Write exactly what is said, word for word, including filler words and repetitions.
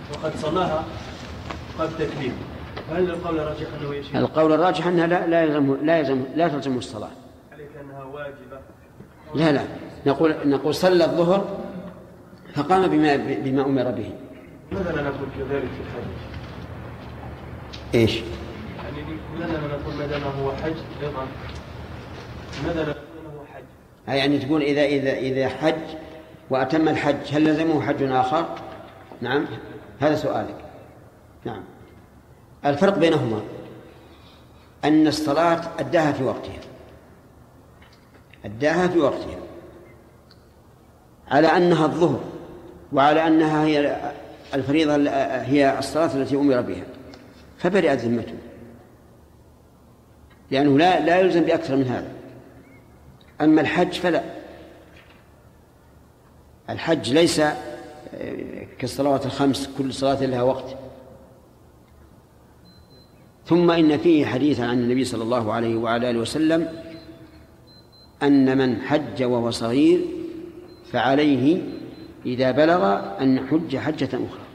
وقد صلاها قد تكليف، فهل القول الراجح أنه يشير؟ القول الراجح أنها لا لا يلزم لا يلزم لا تلزم الصلاة. عليك أنها واجبة؟ لا لا نقول نقول صلى الظهر فقام بما بما أمر به. ماذا لا نقول كذلك في الحج؟ إيش؟ يعني ماذا لا نقول ما دام هو حج أيضا؟ ماذا لا نقول أنه حج؟ يعني تقول إذا إذا إذا حج وأتم الحج هل لزمه حج آخر؟ نعم هذا سؤالك. نعم الفرق بينهما أن الصلاة أداها في وقتها أداها في وقتها على أنها الظهر وعلى أنها هي الفريضة هي الصلاة التي أمر بها فبرئت ذمته، لأنه لا لا يلزم بأكثر من هذا. أما الحج فلا، الحج ليس كالصلوات الخمس كل صلاة لها وقت. ثم إن فيه حديث عن النبي صلى الله عليه وعلى آله وسلم أن من حج وهو صغير فعليه إذا بلغ أن يحج حجة أخرى.